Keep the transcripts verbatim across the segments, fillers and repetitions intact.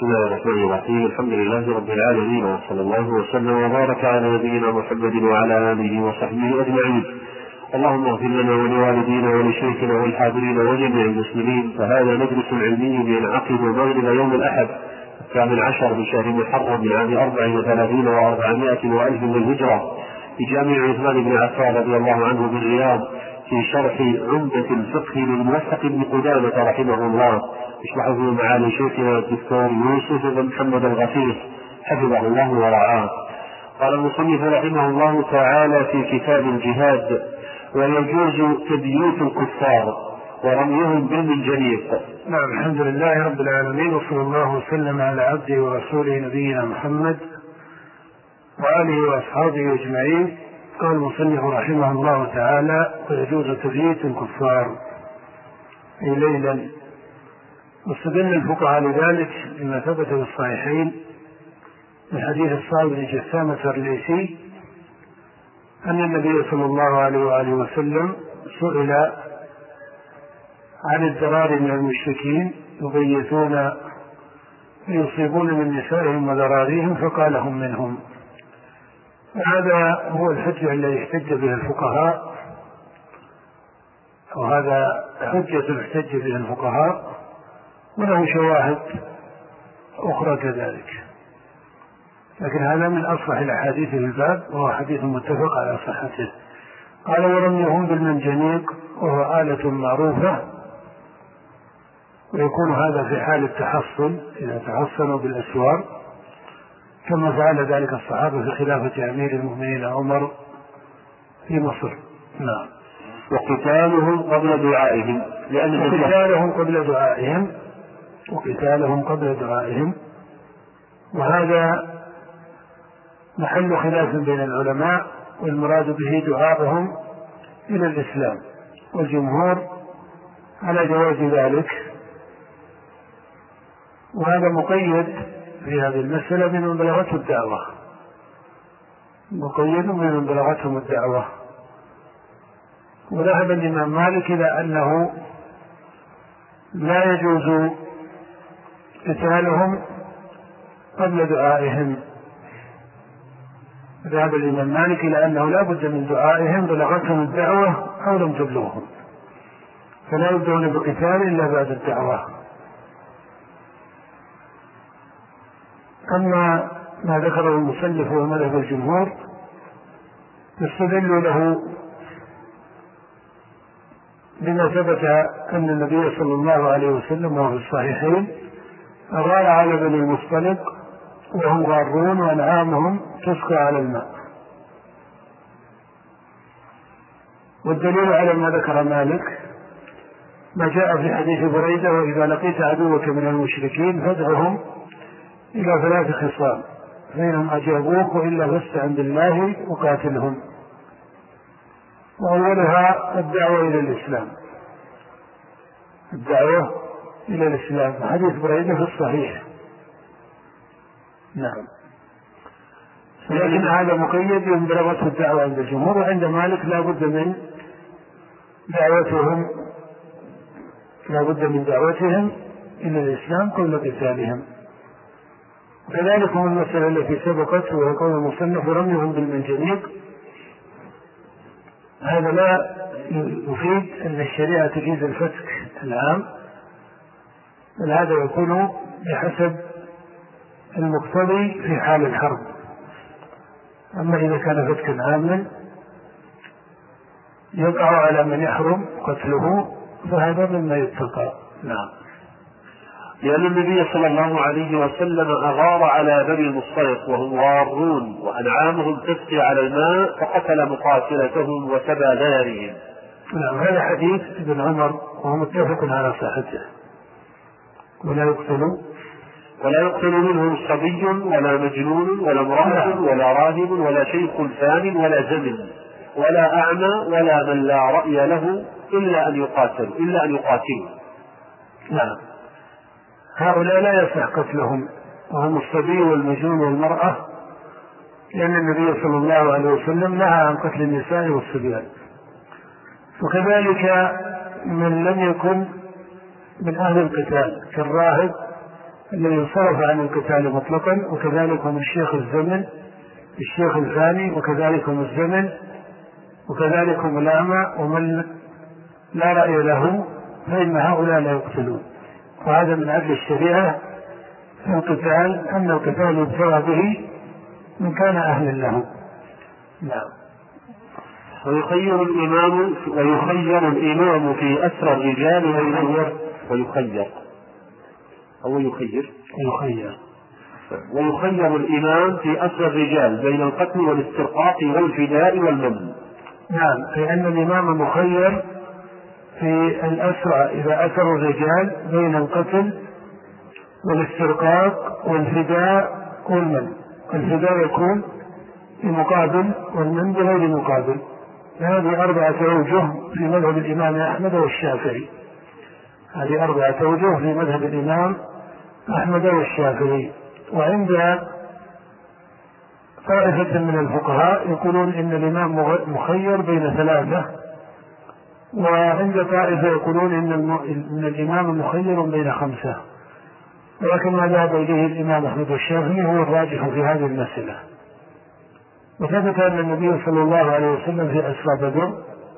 بسم الله الرحمن الرحيم. الحمد لله رب العالمين، وصلى الله وسلم وبارك على نبينا محمد وعلى آله وصحبه أجمعين. اللهم اغفر لنا ولوالدينا ولشيخنا والحاضرين وجميع المسلمين. فهذا مجلس علمي ينعقد مغرب يوم الأحد الثامن عشر من شهر محرم من عام أربع وثلاثين وأربعمائة وألف من الهجرة في جامع عثمان بن عفان رضي الله عنه بالرياض في شرح عمدة الفقه للموفق بن قدامة رحمه الله، يشرحه معالي شيخنا الدكتور يوسف بن محمد الغفير حفظه الله ورعاه. قال المصنف رحمه الله تعالى في كتاب الجهاد: ويجوز تبييت الكفار ورميهم بالمنجنيق. نعم، الحمد لله رب العالمين، وصلى الله وسلم على عبده ورسوله نبينا محمد وآله وأصحابه أجمعين. قال المصنف رحمه الله تعالى: ويجوز تبييت الكفار أي ليلا. واستدل الفقهاء لذلك بما ثبت في الصحيحين من حديث الصائب بن جثامة الرئيسي أن النبي صلى الله عليه وآله وسلم سئل عن الضرار من المشركين يبيتون يصيبون من نسائهم وذراريهم فقال: هم منهم. وهذا هو الحجة الذي احتج بها الفقهاء، وهذا حجة احتج بها الفقهاء، وله شواهد أخرى كذلك، لكن هذا من أصح الأحاديث في الباب، وهو حديث متفق على صحته. قال: ورميهم بالمنجنيق، وهو آلة معروفة، ويكون هذا في حال التحصن إذا تحصنوا بالأسوار، كما فعل ذلك الصحابة في خلافة أمير المؤمنين عمر في مصر. نعم. وقتالهم قبل دعائهم، لأن وقتالهم قبل دعائهم وقتالهم قبل دعائهم وهذا محل خلاف بين العلماء، والمراد به دعائهم إلى الإسلام، والجمهور على جواز ذلك، وهذا مقيد في هذه المسألة بمن بلغته الدعوة، مقيد بمن بلغتهم الدعوة. وذهب الإمام مالك إلى أنه لا يجوز قتالهم قبل دعائهم. ذهب الإمام مالك إلى أنه لا بد من دعائهم بلغتهم الدعوة أو لم تبلغهم، فلا يبدون بقتال إلا بعد الدعوة. أما ما ذكره المصنف ومذهب الجمهور يستدل له بما ثبت أن النبي صلى الله عليه وسلم وهو في الصحيحين أغار على بني المصطلق وهم غارون وأنعامهم تسقى على الماء. والدليل على ما ذكر مالك ما جاء في حديث بريدة: وإذا لقيت عدوك من المشركين فادعهم إلى ثلاث خصال، فإنهم أجابوك وإلا فاستعن بالله وقاتلهم. وأولها الدعوة إلى الإسلام، الدعوة إلى الإسلام، حديث بريدة في الصحيح. نعم. لكن هذا مقيد من بلغته الدعوة عند الجمهور، وعند مالك لا بد من دعوتهم لا بد من دعوتهم إلى الإسلام قبل قتالهم. وكذلك هم المسألة التي سبقت، وهي قول المصنف: رميهم بالمنجنيق. هذا لا يفيد أن الشريعة تجيز الفتك العام، بل هذا يكون بحسب المقتضي في حال الحرب. أما إذا كان فتكا عاما يقع على من يحرم قتله فهذا مما يتقى. نعم. لأن النبي صلى الله عليه وسلم أغار على بني المصطلق وهم غارون وأنعامهم تسقي على الماء، فقتل مقاتلتهم وسبى ذارهم. نعم. هذا حديث ابن عمر وهو متفق على صحته. ولا يقتل ولا يقتل منهم صبي ولا مجنون ولا امرأة ولا راهب ولا شيخ ثان ولا زمن ولا أعمى ولا من لا رأي له إلا أن يقاتلوا إلا أن يقاتلوا. نعم. هؤلاء لا يصح قتلهم، وهم الصبي والمجنون والمرأة، لأن النبي صلى الله عليه وسلم نهى عن قتل النساء والصبيان. وكذلك من لم يكن من أهل القتال كالراهب الذي انصرف عن القتال مطلقا، وكذلك هم الشيخ الزمن الشيخ الثاني، وكذلك هم الزمن، وكذلك هم الأعمى، ومن لا رأي له فإن هؤلاء لا يقتلون. وهذا من عدل الشريعة في القتال، أن القتال يبتغى به من كان أهلا له. نعم. ويخير الإمام ويخير الإمام في أسرى الرجال ويخير ويخير أو يخير يخير ويخير الإمام في أسرى الرجال بين القتل والاسترقاق والفداء والمن. نعم، لأن الإمام مخير في الأسرى إذا أسروا الرجال بين القتل والاسترقاق والفداء والمن. الفداء يكون بمقابل والمن بغير مقابل. هذه أربعة أوجه في مذهب الإمام أحمد والشافعي. هذه أربعة أوجه في مذهب الإمام أحمد والشافعي. وعند طائفة من الفقهاء يقولون إن الإمام مخير بين ثلاثة، وعند طائفة يقولون إن الإمام مخير بين خمسة، ولكن ما ذهب إليه الإمام أحمد والشافعي هو الراجح في هذه المسألة. وثبت أن النبي صلى الله عليه وسلم في أسرى بدر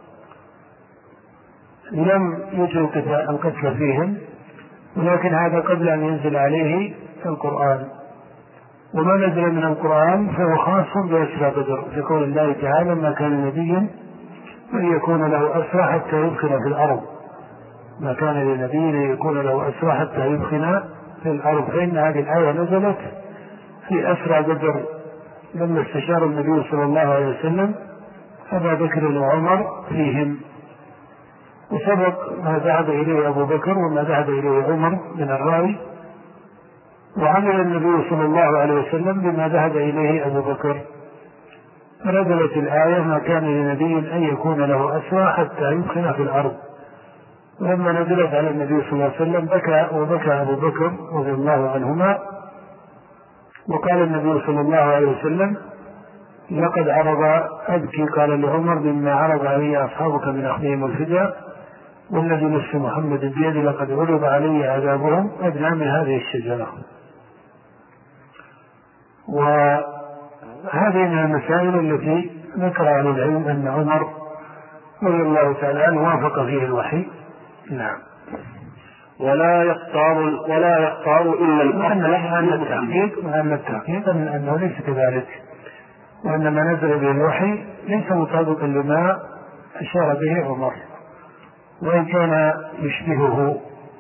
لم يجروا القتل فيهم، ولكن هذا قبل أن ينزل عليه القرآن، وما نزل من القرآن فهو خاص بأسرى بدر في قول الله تعالى: ما كان نبيا أن يكون له أسرى حتى يدخل في الأرض. ما كان لنبي أن يكون له أسرى حتى يدخل في الأرض. فإن هذه الآية نزلت في أسرى بدر لما استشار النبي صلى الله عليه وسلم أبا بكر وعمر فيهم، وسبق ما ذهب إليه أبو بكر وما ذهب إليه عمر من الرأي، وعمل النبي صلى الله عليه وسلم بما ذهب إليه أبو بكر. فنزلت الآية: ما كان لنبي أن يكون له أسرى حتى يدخل في الأرض. ولما نزلت على النبي صلى الله عليه وسلم بكى وبكى أبو بكر رضي الله عنهما، وقال النبي صلى الله عليه وسلم: لقد عرض أبكي قال لعمر مما عرض علي أصحابك من أخذهم الفداء، والذي نفس محمد بيده لقد عرض علي عذابهم أدنى من هذه الشجرة. وهذه من المسائل التي ذكر أهل العلم أن عمر رضي الله تعالى عنه وافق فيه الوحي. نعم. ولا يختار ولا يختار إلا الأصل التحقيق وأن التحقيق من أنه ليس كذلك، وأن ما نزل به الوحي ليس مطابقا لما أشار به عمر، وإن كان يشبهه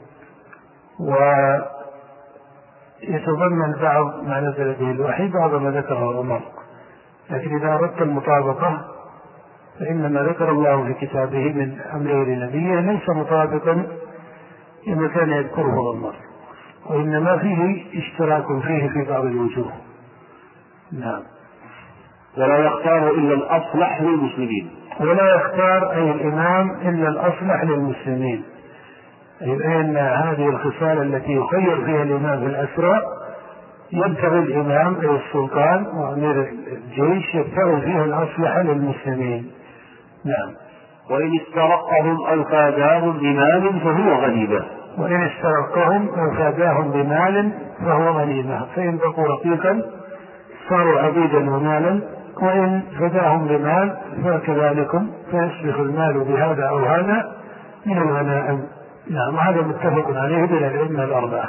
ويتضمن بعض ما نزل به الوحي بعض ما ذكره عمر، لكن إذا أردت المطابقة فإن ما ذكر الله في كتابه من أمره لنبيه ليس مطابقا لما كان يذكره عمر، وإنما فيه اشتراك فيه في بعض الوجوه. نعم. ولا يختار إلا الأصلح للمسلمين. ولا يختار أي الإمام إلا الأصلح للمسلمين، أي أن هذه الخصال التي يخير فيها الإمام في الأسرى يبتغي الإمام أو السلطان وأمير الجيش يبتغي فيها الأصلح للمسلمين. نعم. وإن استرقهم أو فاداهم بمال فهو غنيمة. وإن استرقهم أو فاداهم بمال فهو غنيمة، فإن بقوا رقيقا صاروا عبيدا ومالا، وإن فداهم بمال فكذلك فيصبح المال بهذا أو هذا من الغنائم. نعم. وهذا متفق عليه بين الأئمة الأربعة.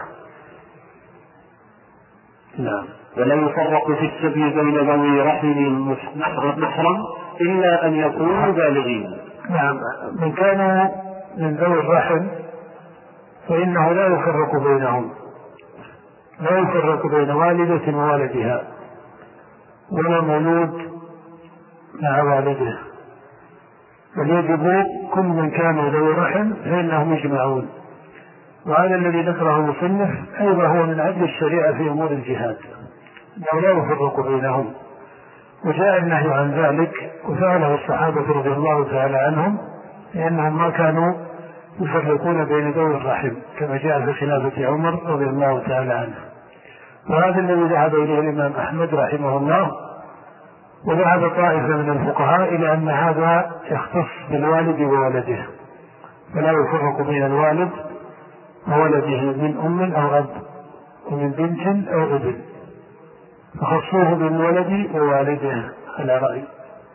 نعم. ولا يفرق في السبي بين ذوي رحم محرم إلا أن يكونوا بالغين. نعم. من كان من ذوي الرحم فإنه لا يفرق بينهم، لا يفرق بين والدة وولدها ولا مولود مع والده، بل يجب كل من كان ذوي رحم فإنهم يجمعون. وهذا الذي ذكره المصنف أيضا هو من عدل الشريعة في أمور الجهاد، أنه لا يفرق بينهم، وجاء النهي عن ذلك وفعله الصحابة رضي الله تعالى عنهم، لأنهم ما كانوا يفرقون بين ذوي الرحم كما جاء في خلافة عمر رضي الله تعالى عنه. وهذا الذي ذهب إليه الإمام أحمد رحمه الله، وذهب طائفة من الفقهاء إلى أن هذا يختص بالوالد وولده، فلا يفرق بين الوالد وولده من أم أو أب، ومن بنت أو ابن، فخصوه بالولد ووالده على رأي.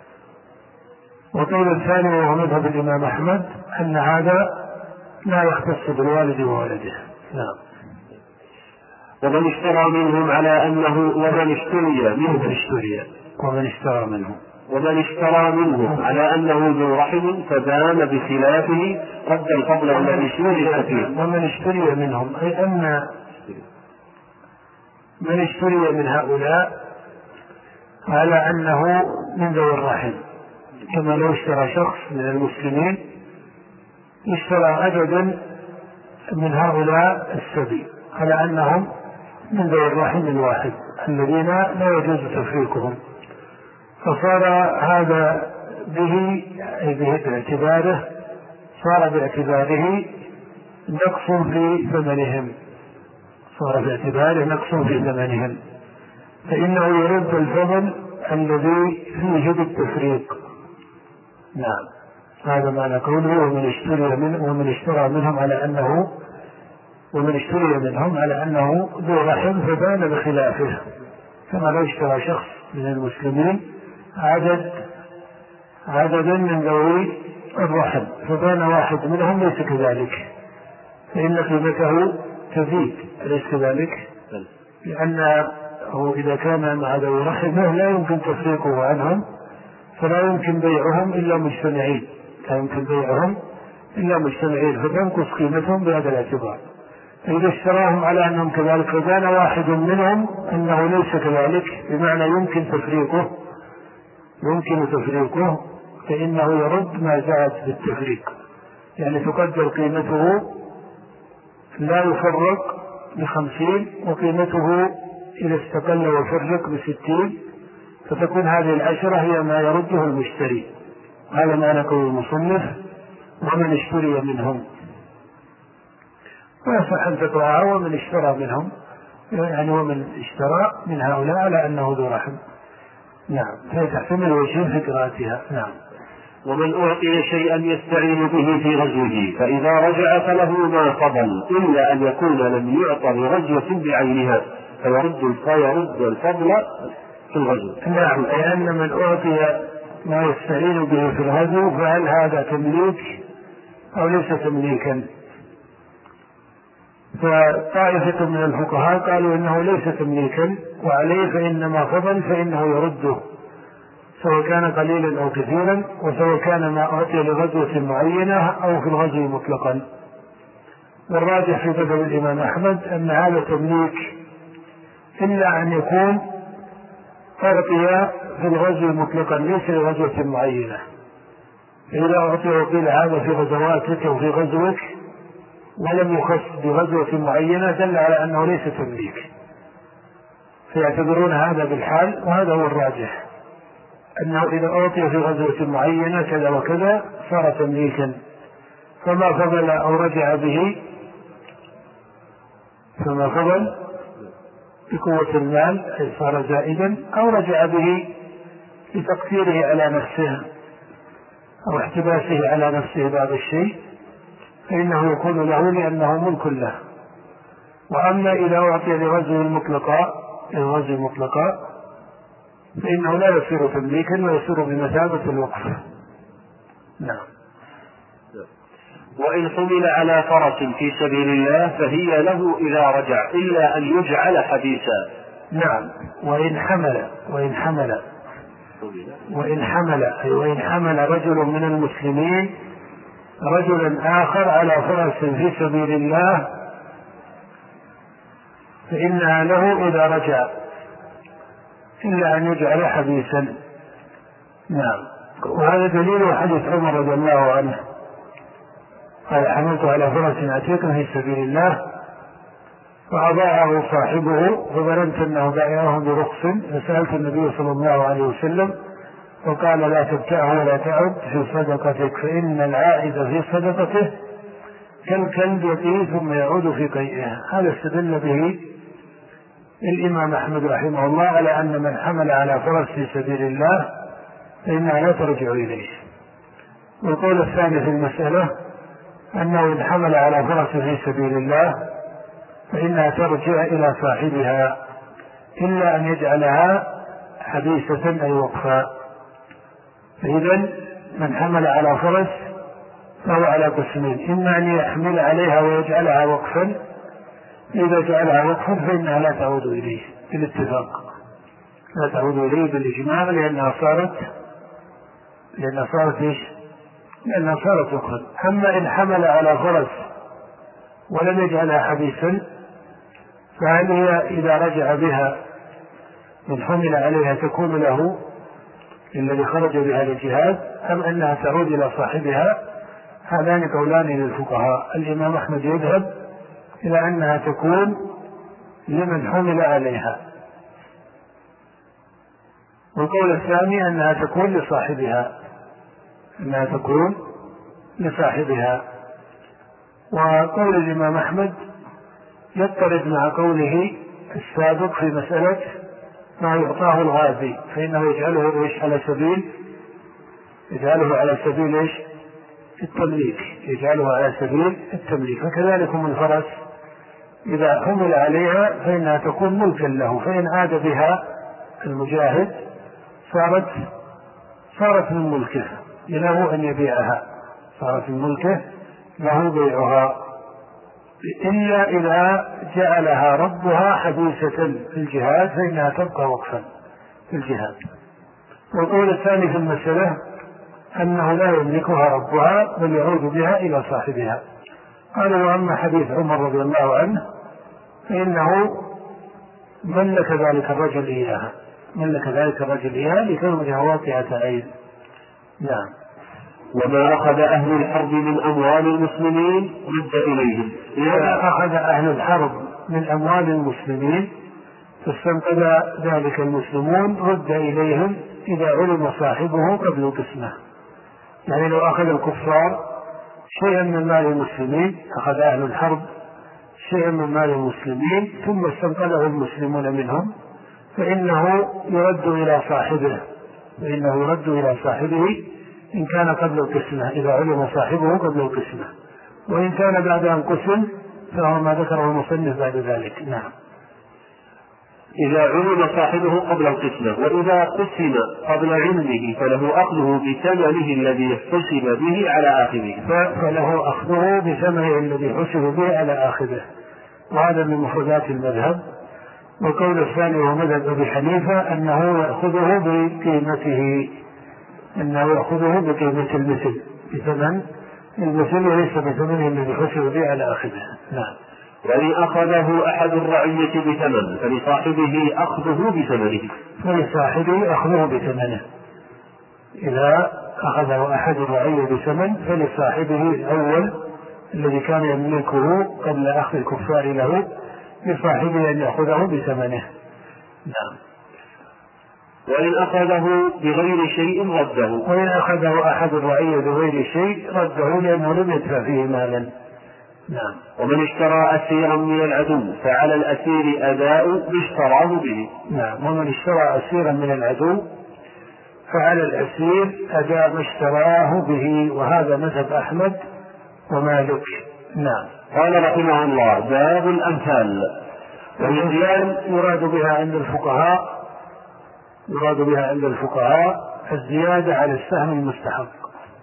وقول الثاني وهو مذهب الإمام أحمد أن هذا لا يختص بالوالد وولده. نعم. ومن اشترى منهم على أنه ومن اشتري منهم اشتري ومن اشترى منهم ومن اشترى منهم على أنه ذو رحم فبان بخلافه رد الفضل الذي اشتري فيه. ومن اشتري منهم أي أن من اشتري من هؤلاء على أنه من ذوي الرحم، كما لو اشترى شخص من المسلمين اشترى عددا من هؤلاء السبي على أنهم من ذوي الرحم الواحد الذين لا يجوز تفريقهم، فصار هذا به أي به باعتباره صار باعتباره نقص في ثمنهم صار باعتباره نقص في ثمنهم فإنه يرد الفضل الذي فيه بالتفريق. نعم، هذا معنى قوله ومن اشتري منه ومن اشترى منهم على أنه ومن اشتري منهم على أنه ذو رحم فبان بخلافه، كما لو اشترى شخص من المسلمين عدد عددا من ذوي الرحم فبان واحد منهم ليس كذلك، فإن قيمته تزيد، أليس كذلك؟ لأنه إذا كان مع ذوي رحمه لا يمكن تفريقه عنهم، فلا يمكن بيعهم إلا مجتمعين لا يمكن بيعهم إلا مجتمعين فتنقص قيمتهم بهذا الاعتبار. إذا اشتراهم على أنهم كذلك فبان واحد منهم أنه ليس كذلك، بمعنى يمكن تفريقه يمكن تفريقه فإنه يرد ما زاد بالتفريق، يعني تقدر قيمته لا يفرق بخمسين وقيمته إذا استقل وفرق بستين، فتكون هذه العشرة هي ما يرده المشتري. هذا ما نقول المصنف ومن اشتري منهم، ويصح أن تقرأها ومن اشترى منهم، يعني ومن اشترى من هؤلاء على أنه ذو رحم. نعم، فهي تحتمل وجهين في قراءتها. نعم. ومن أعطي شيئا يستعين به في غزوه فإذا رجع فله ما فضل إلا أن يكون لم يعطى لغزوة بعينها فيرد فيرد الفضل في الغزو. نعم، أي أن من أعطي ما يستعين به في الغزو فهل هذا تمليك أو ليس تمليكا؟ فطائفة من الفقهاء قالوا إنه ليس تمليكا وعليه فإنما فضل فإنه يرده سواء كان قليلا أو كثيرا، وسواء كان ما أعطي لغزوة معينة أو في الغزو مطلقا. والراجح في مذهب الإمام أحمد أن هذا تمليك إلا أن يكون أعطي في الغزو مطلقا ليس لغزوة معينة. إذا أعطي وقيل هذا في غزواتك أو في غزوك ولم يخص بغزوة معينة دل على أنه ليس تمليك، فيعتبرون هذا بالحال، وهذا هو الراجح أنه إذا أعطي في غزوة معينة كذا وكذا صار تمليكا، فما فضل أو رجع به فما فضل بقوة المال أي صار زائدا، أو رجع به لتقديره على نفسه أو احتباسه على نفسه بعض الشيء فإنه يكون له لأنه ملك له. وأما إذا أعطي لغزو المطلقة لغزو المطلقة فإنه لا يصير تمليكا ويصير بمثابة الوقف. نعم. وإن حمل على فرس في سبيل الله فهي له إذا رجع إلا أن يجعل حديثا. نعم. وإن حمل وإن حمل وإن حمل أي وإن حمل رجل من المسلمين رجلا آخر على فرس في سبيل الله فإنها له إذا رجع إلا أن يجعل حديثا. نعم. وهذا دليل حديث عمر رضي الله عنه قال حملت على فرس عتيق في سبيل الله فأضاعه صاحبه فظننت أنه بايعه برخص فسألت النبي صلى الله عليه وسلم وقال لا تبتعه ولا تعد في صدقتك فإن العائد في صدقته كالكلب يقيه ثم يعود في قيئه. هذا استدل به الإمام أحمد رحمه الله على أن من حمل على فرس في سبيل الله فإنها لا ترجع إليه. والقول الثاني في المسألة أنه إن حمل على فرس في سبيل الله فإنها ترجع إلى صاحبها إلا أن يجعلها حبيسة أي وقفا. فإذا من حمل على فرس فهو على قسمين: إما أن يحمل عليها ويجعلها وقفا، إذا جعلها وقفا فإنها لا تعود إليه بالاتفاق، لا تعود إليه بالإجماع، لأنها صارت لأنها صارت إيش؟ لأنها صارت وقفا. أما إن حمل على فرس ولم يجعلها حبيسا فهل هي إذا رجع بها من حمل عليها تكون له الذي خرج بها للجهاد، أم أنها تعود إلى صاحبها؟ هذان قولان للفقهاء. الإمام أحمد يذهب إلى أنها تكون لمن حمل عليها، والقول الثاني أنها تكون لصاحبها أنها تكون لصاحبها. وقول الإمام أحمد يضطرد مع قوله السابق في مسألة ما يعطاه الغازي، فإنه يجعله إيش على سبيل يجعله على سبيل إيش التمليك يجعله على سبيل التمليك. فكذلك من الفرس إذا حمل عليها فإنها تكون ملكا له، فإن عاد بها المجاهد صارت صارت من ملكه له أن يبيعها، صارت من ملكه له بيعها، إلا إذا جعلها ربها حبيسة في الجهاد فإنها تبقى وقفا في الجهاد. والقول الثاني في المسألة أنه لا يملكها ربها بل يعود بها إلى صاحبها. قال: وأما حديث عمر رضي الله عنه فإنه ملك ذلك الرجل إياها ملك ذلك الرجل إياها لكونها واقعة عين. نعم. وما أخذ أهل الحرب من أموال المسلمين رد إليهم. إذا أخذ أهل الحرب من أموال المسلمين فاستنقذ ذلك المسلمون رد إليهم إذا علم صاحبه قبل القسمة. يعني لو أخذ الكفار شيئا من مال المسلمين، أخذ أهل الحرب شيئا من مال المسلمين ثم استنقذه المسلمون منهم، فإنه يرد إلى صاحبه فإنه يرد إلى صاحبه إن كان قبل القسمة، إذا علم صاحبه قبل القسمة، وإن كان بعد أن قسم فهو ما ذكره المصنف بعد ذلك. نعم. إذا علم صاحبه قبل القسمة، وإذا قسم قبل علمه فله أخذه بثمنه الذي حسب به على آخره فله أخذه بثمنه الذي حسب به على آخره. وهذا من مفردات المذهب. والقول الثاني هو مذهب أبي حنيفة أنه يأخذه بقيمته أنه يأخذه بقيمة المثل بثمن المثل وليس بثمنه الذي حسب به على آخره. نعم. وإن أخذه أحد الرعية بثمن فلصاحبه أخذه بثمنه فلصاحبه أخذه بثمنه إذا أخذه أحد الرعية بثمن فلصاحبه الأول الذي كان يملكه قبل أخذ الكفار له لصاحبه أن يأخذه بثمنه. نعم. وإن أخذه بغير شيء رده وإن أخذه أحد الرعية بغير شيء رده لأنه لم يدفع فيه مالا. نعم. ومن اشترى أسيرا من العدو فعلى الأسير أداء ما اشتراه به. نعم. ومن اشترى أسيرا من العدو فعلى الأسير أداء ما اشتراه به، وهذا مذهب أحمد ومالك. نعم. قال رحمه الله: باب الأمثال. والأمثال يراد بها عند الفقهاء يراد بها عند الفقهاء الزيادة على السهم المستحق.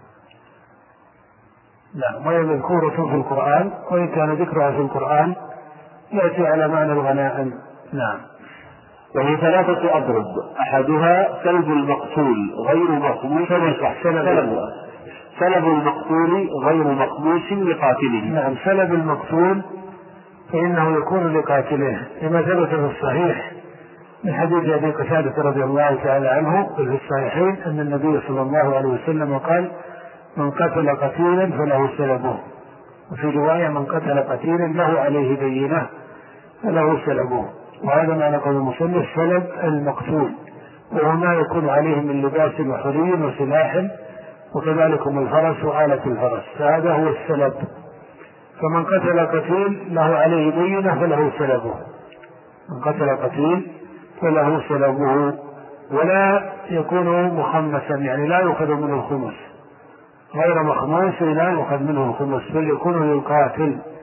نعم. وهي مذكورة في القرآن، وإن كان ذكرها في القرآن يأتي على معنى الغنائم. نعم. وهي ثلاثة أضرب: أحدها سلب المقتول غير مخموس سلب, سلب المقتول غير مخموس لقاتله. نعم. سلب المقتول فإنه يكون لقاتله، لما ثبت في الصحيح من حديث أبي قتادة رضي الله تعالى عنه في الصحيحين أن النبي صلى الله عليه وسلم قال: من قتل قتيلا فله سلبه. وفي رواية: من قتل قتيلا له عليه بينة فله سلبه. وهذا ما نقول المصنف سلب المقتول، وهو ما يكون عليه من لباس وحلي وسلاح، وكذلك الفرس وآلة الفرس، فهذا هو السلب. فمن قتل قتيل له عليه بينة فله سلبه. من قتل قتيل فله سلبه، ولا يكون مخمسا، يعني لا يؤخذ منه الخمس، غير مخموس لا يؤخذ منه الخمس، بل يكون للقاتل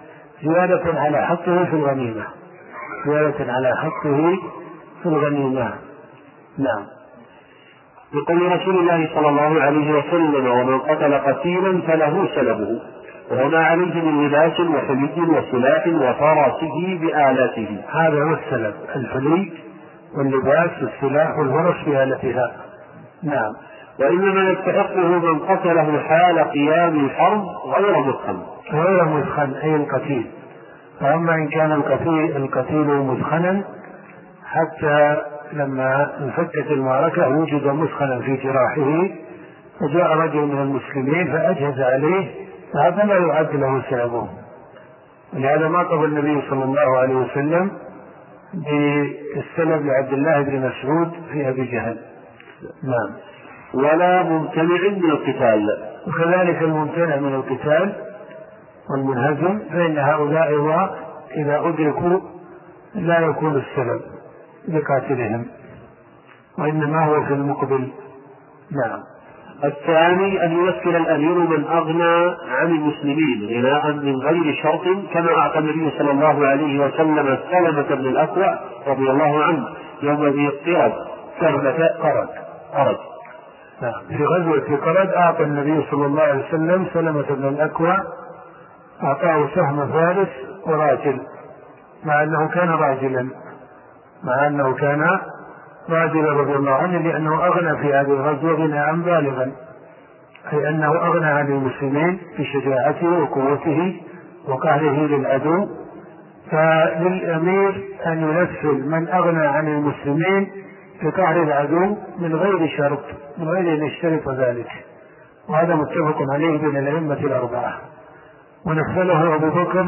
زيادة على حقه في الغنيمة، زيادة على حقه في الغنيمة. نعم. بقول رسول الله صلى الله عليه وسلم: ومن قتل قتيلا فله سلبه، وما عليه من لباس وحلي وسلاح وفرسه بآلته. هذا هو السلب، الحلي واللباس والسلاح والفرس بآلتها. نعم. وإنما يستحقه من قتله حال قيام الحرب غير مثخن، غير مثخن أي القتيل. فأما إن كان القتيل, القتيل مثخنا حتى لما انفكت المعركة وجد مثخنا في جراحه وجاء رجل من المسلمين فأجهز عليه، فهذا لا يعد له سلبه. ولهذا ما قبل النبي صلى الله عليه وسلم بالسلب لعبد الله بن مسعود في أبي جهل. نعم. ولا ممتنع من القتال، وكذلك الممتنع من القتال والمنهزم فإن هؤلاء إذا أدركوا لا يكون السلب لقاتلهم، وإنما هو في المقبل. نعم. الثاني أن يوكل الأمير من أغنى عن المسلمين غناء من غير شرط، كما أعطى النبي صلى الله عليه وسلم سلمة بن الأكوع رضي الله عنه يوم ذي قرد سلمة قرد قرد نعم. في غزوة قرد أعطى النبي صلى الله عليه وسلم سلمة بن الأكوع، أعطاه سهم فارس وراجل، مع أنه كان راجلا مع أنه كان راجلا رضي الله عنه، لأنه أغنى في هذه الغزوة غناء بالغا، أي أنه أغنى عن المسلمين بشجاعته وقوته وقهره للعدو. فللأمير أن ينفل من أغنى عن المسلمين بقهر العدو من غير شرط، من غير أن يشترط ذلك، وهذا متفق عليه بين الأئمة الأربعة. ونفله أبو بكر.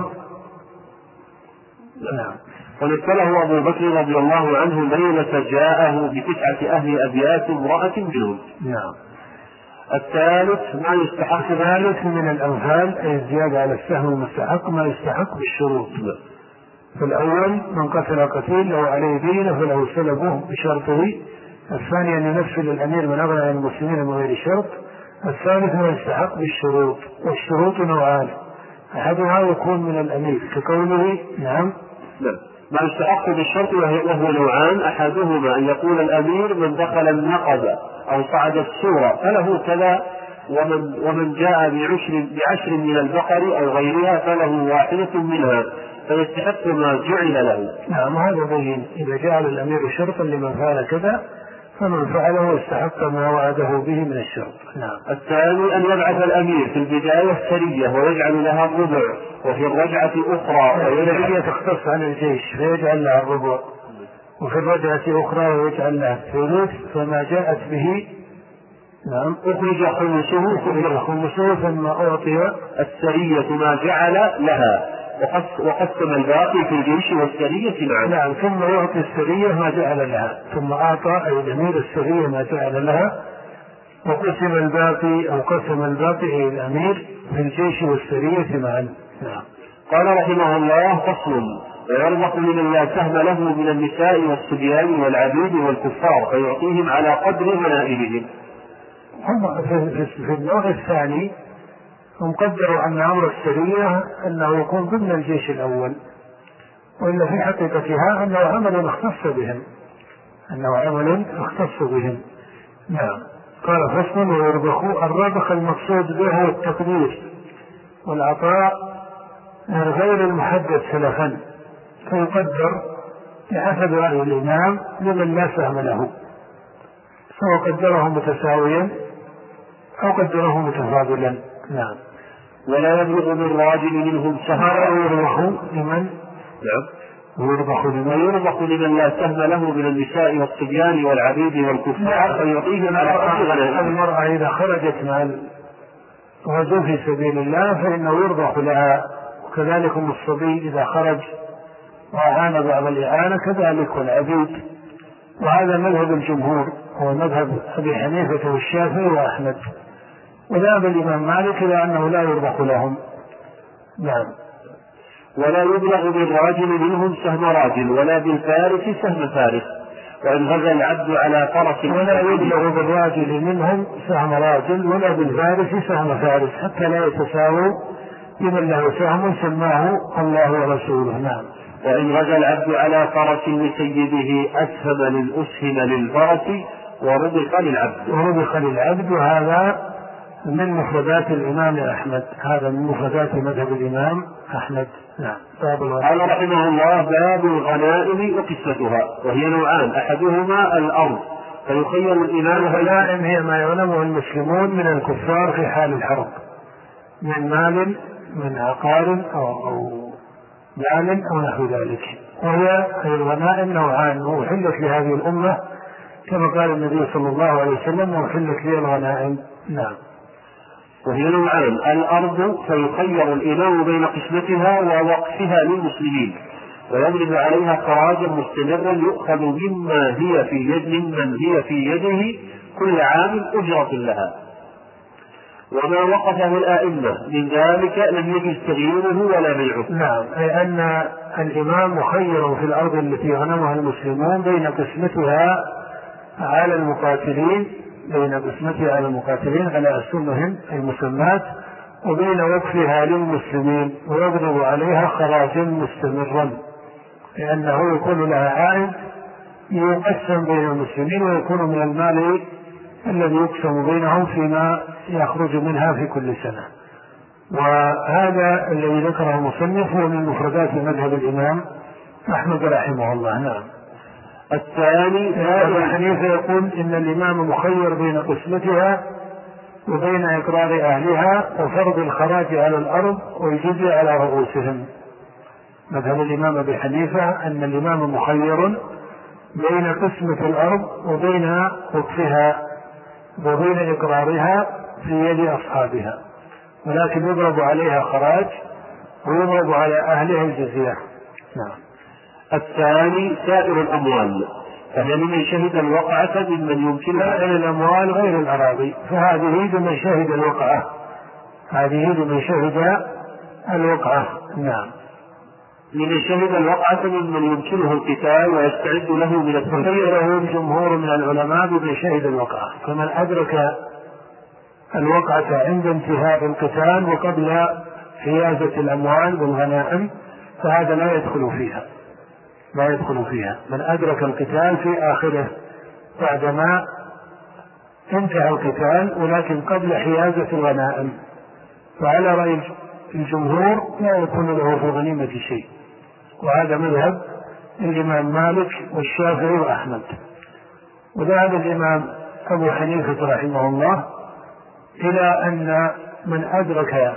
نعم. ونفله أبو بكر رضي الله عنه ليلة جاءه بتسعة أهل أبيات امرأة منهم. نعم. الثالث ما يستحق ذلك من الأنفال، أي الزيادة على السهم المستحق ما يستحق بالشروط. في الأول من قتل قتيل لو عليه دينه فله سلبه بشرطه. الثاني أن ينفل الأمير من أغنى عن المسلمين من غير شرط. الثالث ما يستحق بالشروط، والشروط نوعان، أحدها يكون من الأمير كقوله. نعم. نعم. ما يستحق بالشرط وهو نوعان، أحدهما أن يقول الأمير من دخل النقب أو صعد السور فله كذا، ومن, ومن جاء بعشر, بعشر من البقر أو غيرها فله واحدة منها، فيستحق ما جعل له. نعم. هذا بين إذا جعل الأمير شرطا لمن فعل كذا فمن فعله يستحق ما وعده به من الشرط. نعم. الثاني أن يبعث الأمير في البداية سرية ويجعل لها الربع، وفي الرجعة أخرى السرية تختص عن الجيش فيجعل لها الربع، وفي الرجعة أخرى ويجعل لها الثلث، فما جاءت به. نعم. أخرج خمسه أخرج خمسه ثم أعطي السرية ما جعل لها، وقسم الباقي في الجيش والسرية معا. نعم. ثم يعطي السرية ما جعل لها، ثم أعطى أي الأمير السرية ما جعل لها، وقسم الباقي أو قسم الباقي أي الأمير في الجيش والسرية معا. نعم. قال رحمه الله: فصل: ويرزق من لا سهم له من النساء والصبيان والعبيد والكفار فيعطيهم على قدر غنائمهم. هم في النوع الثاني هم قدروا أن أمر السرية أنه يكون ضمن الجيش الأول، وإلا في حقيقتها أنه عمل اختص بهم أنه عمل اختص بهم. نعم. قال: فصل: ويربخوا. الربخ المقصود به التقدير والعطاء غير المحدد سلفا، فيقدر بحسب رأي الإمام لمن لا سهم له، سواء قدره متساويا أو قدره متفاضلا. نعم. ولا يبلغ بالراجل منهم سهم ويربخ لمن نعم ويربخ لمن ويربخ لمن لا سهم له من النساء والصبيان والعبيد والكفار فيعطيهم على قدر غنائمهم. المرأة إذا خرجت مع الغزو في سبيل الله فإنه يربخ لها، وكذلك الصبي إذا خرج وأعان بعض الإعانة كذلك والعبيد. وهذا مذهب الجمهور، هو مذهب أبي حنيفة والشافعي وأحمد، وذهب الإمام مالك إلى أنه لا يربخ لهم. نعم. ولا يبلغ بالراجل منهم سهم راجل ولا بالفارس سهم فارس، وإن غزا العبد على فرس. ولا يبلغ بالراجل منهم سهم راجل ولا بالفارس سهم فارس، حتى لا يتساووا لمن له سهم سماه الله ورسوله. نعم. وإن غزا العبد على فرس لسيده أسهم للأسهم للفرس وربق للعبد وربق للعبد وهذا من مفردات الإمام أحمد، هذا من مفردات مذهب الإمام أحمد. نعم. قال رحمه الله: باب الغنائم وقسمتها، وهي نوعان: أحدهما الأرض فيخير الإمام. الغنائم هي ما يغنمه المسلمون من الكفار في حال الحرب من مال من عقار أو, أو مال أو نحو ذلك، وهي الغنائم نوعان وأحلت لهذه الأمة كما قال النبي صلى الله عليه وسلم: وأحلت لي الغنائم. نعم. وهي نوعان: الأرض فيخير الإمام بين قسمتها ووقفها للمسلمين، ويضرب عليها خراجا مستمرا يؤخذ مما هي في يد ممن هي في يده كل عام أجرة لها، وما وقفه الآئمة من ذلك لم يجوز تغييره ولا بيعه. نعم. أي أن الإمام مخير في الأرض التي غنمها المسلمون بين قسمتها على المقاتلين بين قسمتها على المقاتلين على أسهمهم المسمات وبين وقفها للمسلمين، ويضرب عليها خراجا مستمرا، لأنه يكون لها عائد يقسم بين المسلمين ويكون من المال الذي يقسم بينهم فيما يخرج منها في كل سنة. وهذا الذي ذكره المصنف هو من مفردات مذهب الإمام أحمد رحمه الله. نعم. الثاني: أبو حنيفة يقول إن الإمام مخير بين قسمتها وبين إقرار أهلها وفرض الخراج على الأرض والجزية على رؤوسهم. مذهب الإمام أبي حنيفة أن الإمام مخير بين قسمة الأرض وبين وقفها وبين إقرارها في يد أصحابها، ولكن يضرب عليها خراج ويضرب على أهلها الجزية. نعم. الثاني: سائر الأموال، فهي لمن شهد الوقعة ممن يمكنها. سائر الأموال غير الأراضي، فهذه لمن شهد الوقعة، هذه لمن شهد الوقعة. نعم. لمن شهد الوقعة ممن يمكنه القتال ويستعد له من التنفيذ. خيره الجمهور من العلماء بمن شهد الوقعة، فمن أدرك الوقعة عند انتهاء القتال وقبل حيازة الأموال والغنائم فهذا لا يدخل فيها لا يدخل فيها من أدرك القتال في آخره بعدما انتهى القتال ولكن قبل حيازة الغنائم، فعلى رأي الجمهور لا يكون له في الغنيمة شيء، وهذا مذهب الإمام مالك والشافعي وأحمد. وذهب الإمام أبو حنيفة رحمه الله إلى أن من أدرك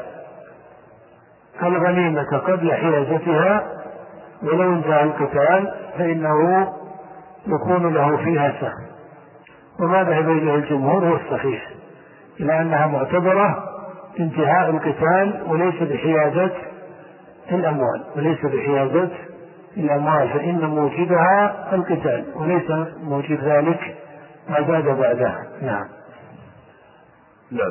الغنيمة قبل حيازتها ولو انتهى القتال فإنه يكون له فيها سهم، وما ذهب إليه الجمهور هو الصحيح، إلى أنها معتبرة انتهاء القتال وليس بحيازة الأموال وليس بحيازة الأموال فإن موجبها القتال وليس موجب ذلك ما زاد بعدها. نعم. نعم.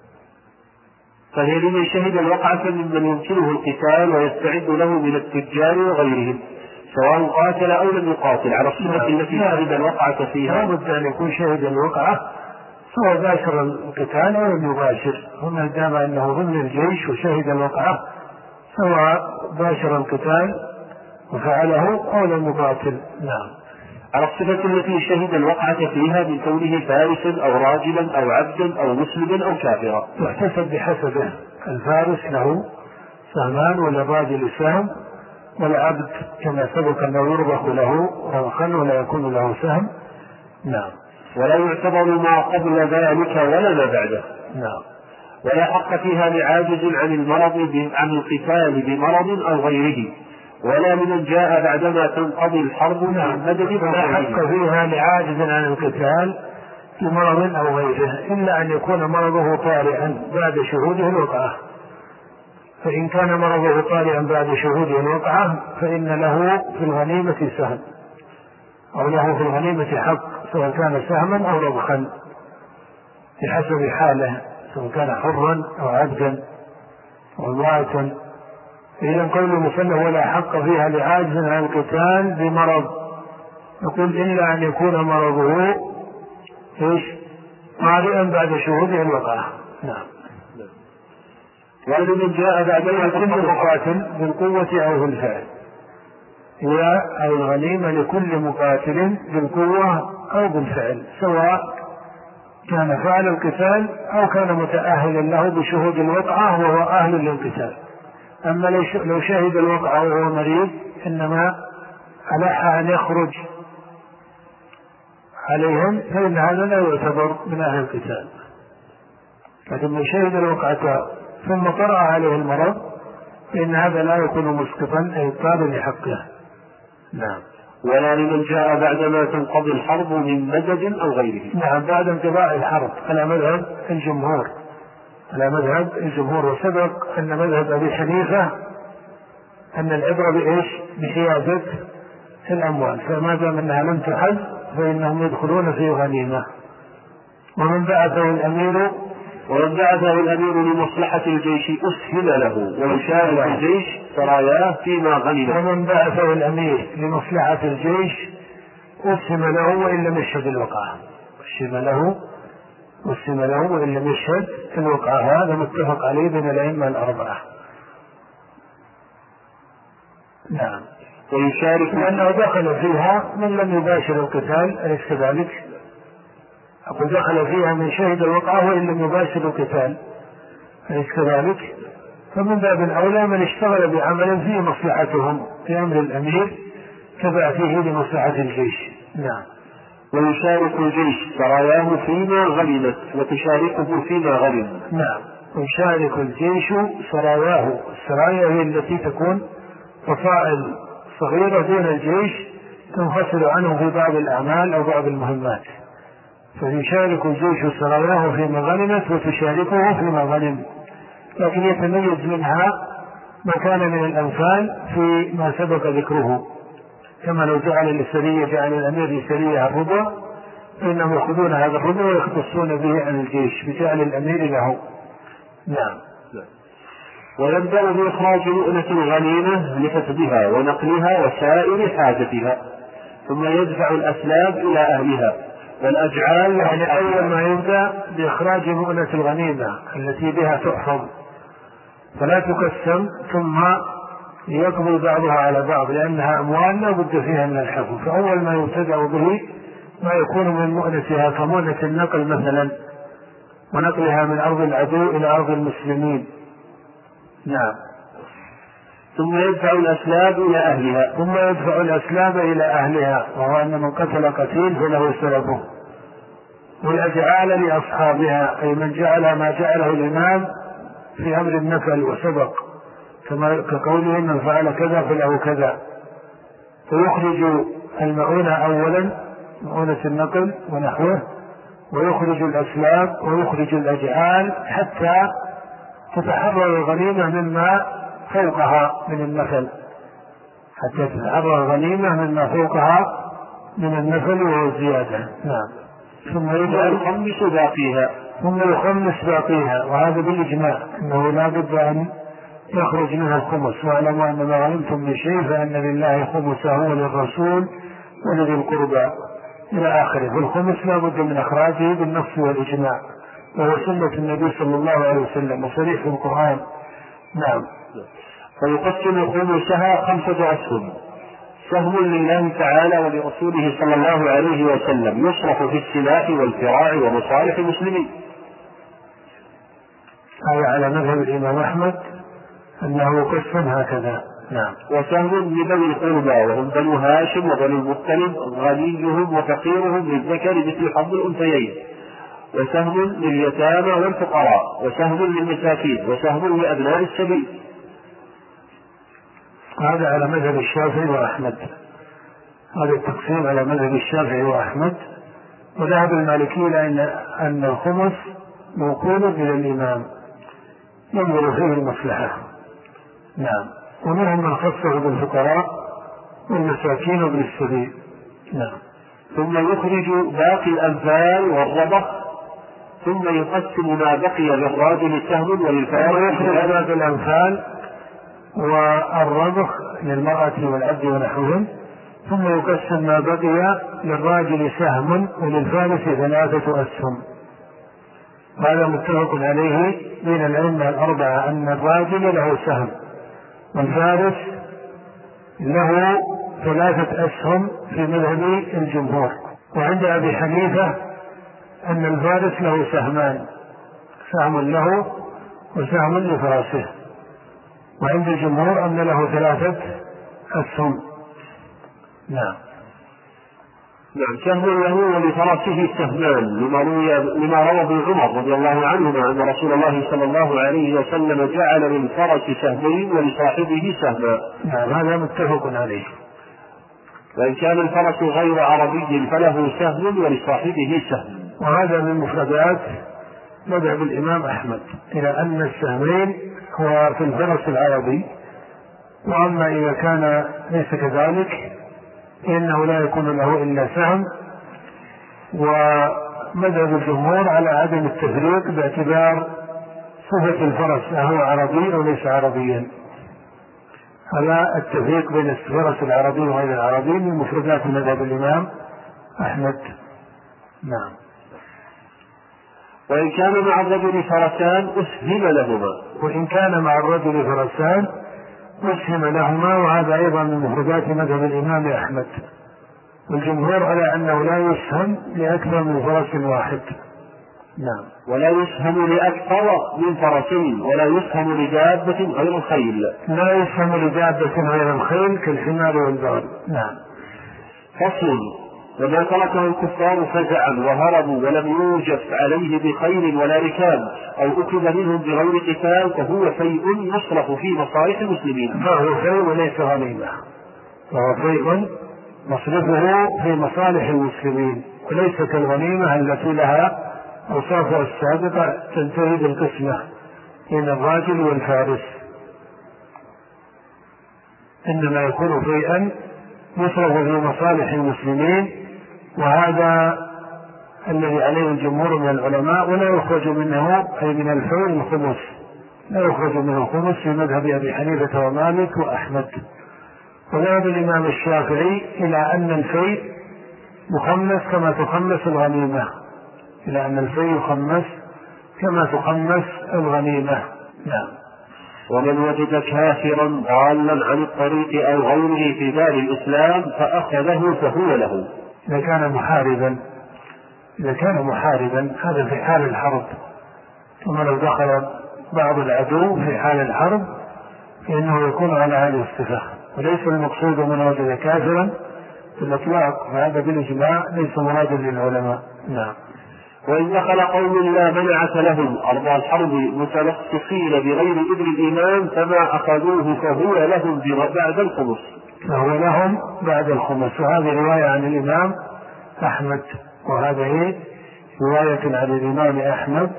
فهي لمن شهد الوقعة ممن يمكنه القتال ويستعد له من التجار وغيرهم سواء قاتل أو لم يقاتل على الصفة التي شهد الوقعة فيها. لا بد أن يكون شهد الوقعة سواء باشر القتال أو لم يباشر، وما دام أنه ضمن الجيش وشهد الوقعة سواء باشر القتال وفعله أو لم يقاتل. نعم. على الصفة التي شهد الوقعة فيها من كونه فارسا أو راجلا أو عبدا أو مسلما أو كافرا. يحتسب بحسبه، الفارس له سهمان والراجل سهم، والعبد كما سبق أنه يربخ له ربخا ولا يكون له سهم. نعم. ولا يعتبر ما قبل ذلك ولا ما بعده. نعم. ولا حق فيها لعاجز عن المرض عن القتال بمرض أو غيره، ولا لمن جاء بعدما تنقضي الحرب من مدد. لا حق فيها لعاجز عن القتال بمرض أو غيره إلا أن يكون مرضه طارئا بعد شهوده الوقعة، فإن كان مرضه طارئا بعد شهوده الوقعة فإن له في الغنيمة سهم أو له في الغنيمة حق سواء كان سهما أو ربخا بحسب حاله، سواء كان حرا أو عبدا أو امرأة. إذا قول المصنف ولا حق فيها لعاجز عن القتال بمرض، يقول إلا أن يكون مرضه إيش طارئا بعد شهوده الوقعة. نعم. ولمن جاء بعدها كل مقاتل بالقوة أو بالفعل، هي الغنيمة لكل مقاتل بالقوة أو بالفعل، سواء كان فعل القتال أو كان متأهلا له بشهود الوقعة وهو أهل للقتال. أما لو شهد الوقعة وهو مريض إنما ألح أن يخرج عليهم فإن هذا لا يعتبر من أهل القتال. لكن من شهد الوقعة ثم طرأ عليه المرض فإن هذا لا يكون مسقطا أي طالب لحقه. نعم. ولا لمن جاء بعدما تنقضي الحرب من مدد أو غيره. نعم، بعد انقضاء الحرب على مذهب الجمهور، على مذهب الجمهور. وسبق أن مذهب أبي حنيفة أن العبرة بإيش؟ بحيازة الأموال، فما دام أنها لم تحل فإنهم يدخلون في غنيمة. ومن بعثه الأمير ومن بعثه الأمير لمصلحة الجيش أسهم له ويشارك الجيش سراياه فيما غنم. ومن بعثه الأمير لمصلحة الجيش أسهم له وإن لم يشهد الوقعة، أسهم له أسهم له وإن لم يشهد الوقعة. هذا متفق عليه بين الأئمة الأربعة. نعم. ويشارك لأنه دخل فيها من لم يباشر القتال، أليس كذلك؟ أقول دخل فيها من شهد الوقعة وإن لم يباشر القتال، أليس كذلك؟ فمن باب الأولى من اشتغل بعمل فيه مصلحتهم في أمر الأمير كبعثه لمصلحة الجيش. نعم. ويشارك الجيش سراياه فيما غنمت وتشاركه فيما غنم. نعم. ويشارك الجيش سراياه، السرايا هي التي تكون فصائل صغيرة دون الجيش تنفصل عنه في بعض الأعمال أو بعض المهمات، فيشارك الجيش سراياه فيما غنمت وتشاركه فيما غنم، لكن يتميز منها ما كان من الأنفال في ما سبق ذكره، كما لو جعل السرية جعل الأمير للسرية الربع فإنهم يأخذون هذا الربع ويختصون به عن الجيش بجعل الأمير له. نعم. ويبدأ بإخراج مؤنة الغنيمة لحفظها ونقلها وسائر حاجتها، ثم يدفع الأسلاب إلى أهلها والأجعال. يعني أول ما يبدأ بإخراج مؤنة الغنيمة التي بها تحفظ فلا تقسم ثم يقضي بعضها على بعض، لأنها أموال لا بد فيها من الحفظ. فأول ما يبتدأ به ما يكون من مؤنتها كمؤنة النقل مثلا، ونقلها من أرض العدو إلى أرض المسلمين. نعم. ثم يدفع الأسلاب إلى أهلها ثم يدفع الأسلاب إلى أهلها، وهو أن من قتل قتيل فله سلبه، والأجعال لأصحابها، أي من جعل ما جعله الإمام في أمر النفل وسبق، كما كقوله من فعل كذا فله كذا. فيخرج المؤونة أولا، مؤونة النقل ونحوه، ويخرج الأسلاب ويخرج الأجعال حتى تتحرر الغنيمة مما فوقها من النفل، حتى تتحرر الغنيمة مما فوقها من النفل وهو الزيادة. نعم. ثم يخمس باقيها ثم يخمس باقيها، وهذا بالإجماع أنه لا بد أن يخرج منها الخمس. واعلموا أن ما غنمتم من شيء فأن لله خمسه وللرسول ولذي القربى إلى آخره. والخمس لا بد من إخراجه بالنص والإجماع، وهو سنة النبي صلى الله عليه وسلم وصريح في القرآن. نعم. فيقسم خمسها خمسة أسهم، سهم لله تعالى ولرسوله صلى الله عليه وسلم يصرف في السلاح والفراع ومصالح المسلمين. هذا على مذهب الإمام أحمد أنه يقسم هكذا. نعم. وسهم لبني القربى وهم بنو هاشم وبنو المطلب غنيهم وفقيرهم للذكر مثل حظ الأنثيين، وسهم لليتامى والفقراء، وسهم للمساكين، وسهم لأبناء السبيل. هذا على مذهب الشافعي وأحمد، هذا التقسيم على مذهب الشافعي وأحمد. وذهب المالكي إلى أن الخمس موكول إلى الإمام ينظر فيه المصلحة. نعم. ومنهم من خصه بالفقراء والمساكين وابن السبيل. نعم. ثم يخرج باقي الأنفال والربط، ثم يقسم ما بقي للراجل سهم وللفقراء. يخرج باقي الأنفال والربخ للمرأة والعبد ونحوهم، ثم يقسم ما بقي للراجل سهم وللفارس ثلاثة أسهم. هذا متفق عليه بين الأئمة الأربعة أن الراجل له سهم والفارس له ثلاثة أسهم في مذهب الجمهور. وعند أبي حنيفة أن الفارس له سهمان، سهم له وسهم لفرسه، وعند الجمهور أن له ثلاثة أسهم. نعم. نعم، سهم له ولفرسه سهمان، لما لما روى ابن عمر رضي الله عنهما أن رسول الله صلى الله عليه وسلم جعل للفرس سهمين ولصاحبه سهما. نعم، هذا متفق عليه. وإن كان الفرس غير عربي فله سهم ولصاحبه سهم. وهذا من مفردات مذهب الإمام أحمد إلى أن السهمين هو في الفرس العربي، وأما إذا كان ليس كذلك فإنه لا يكون له إلا سهم. ومذهب الجمهور على عدم التفريق باعتبار صفة الفرس هو عربي أو ليس عربيا، على التفريق بين الفرس العربي وغير العربي من مفردات مذهب الإمام أحمد. نعم. وإن كان مع الرجل فرسان أسهم لهما، وإن كان مع الرجل فرسان أسهم لهما، وهذا أيضا من مفردات مذهب الإمام أحمد. والجمهور على أنه لا يسهم لأكثر من فرس واحد. نعم. ولا يسهم لأكثر من فرسين، ولا يسهم لدابة غير الخيل. لا يسهم لدابة غير الخيل كالحمار والبغل. نعم. فصل: وما تركه الكفار فزعا وهربوا ولم يوجف عليه بخيل ولا ركاب أو أخذ منهم بغير قتال فهو شيء يصرف في مصالح المسلمين. فهو شيء وليس غنيمة، فهو شيء مصرفه في مصالح المسلمين، وليس كالغنيمة التي لها أوصافها السابقة تنتهي بالقسمة بين الراجل والفارس، إنما يكون شيئا يصرف في مصالح المسلمين، وهذا الذي عليه الجمهور من العلماء. ولا يخرج منه أي من الفيء الخمس، لا يخرج منه الخمس في مذهب أبي حنيفة ومالك وأحمد. وذهب الإمام الشافعي إلى أن الفيء يخمس كما تخمس الغنيمة، إلى أن الفيء يخمس كما تخمس الغنيمة. نعم. ومن وجد كافرا ضالا عن الطريق أو غيره في دار الإسلام فأخذه فهو له. إذا كان محاربا إذا كان محاربا هذا في حال الحرب، ثم لو دخل بعض العدو في حال الحرب فإنه يكون على هذه الصفة، وليس المقصود من وجد كافرا في الإطلاق، فهذا بالإجماع ليس مرادا للعلماء. نعم. وإن دخل قوم لا منعة لهم أرض الحرب متلصصين بغير إذن الإمام فما أخذوه فهو لهم بعد الخمس. فهو لهم بعد الخمس. وهذه رواية عن الإمام أحمد، وهذه رواية عن الإمام أحمد.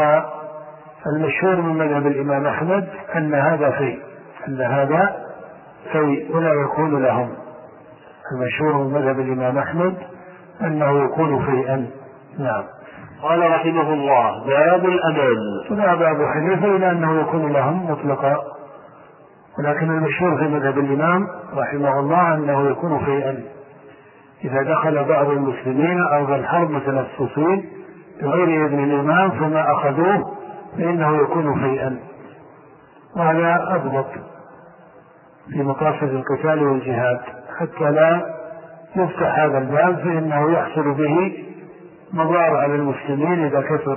والمشهور من مذهب الإمام أحمد أن هذا في أن هذا في ولا يكون لهم. المشهور من مذهب الإمام أحمد أنه يكون فيئا. نعم. قال رحمه الله: باب الأمان. وذهب أبو حنيفة إلى أنه يكون لهم مطلقا، ولكن المشهور في مذهب الإمام رحمه الله أنه يكون فيئا إذا دخل بعض المسلمين أرض الحرب متلصصين بغير إذن الإمام فما أخذوه فإنه يكون فيئا. وهذا أضبط في مقاصد القتال والجهاد، حتى لا يفتح هذا الباب فإنه يحصل به مضار على المسلمين إذا كثر،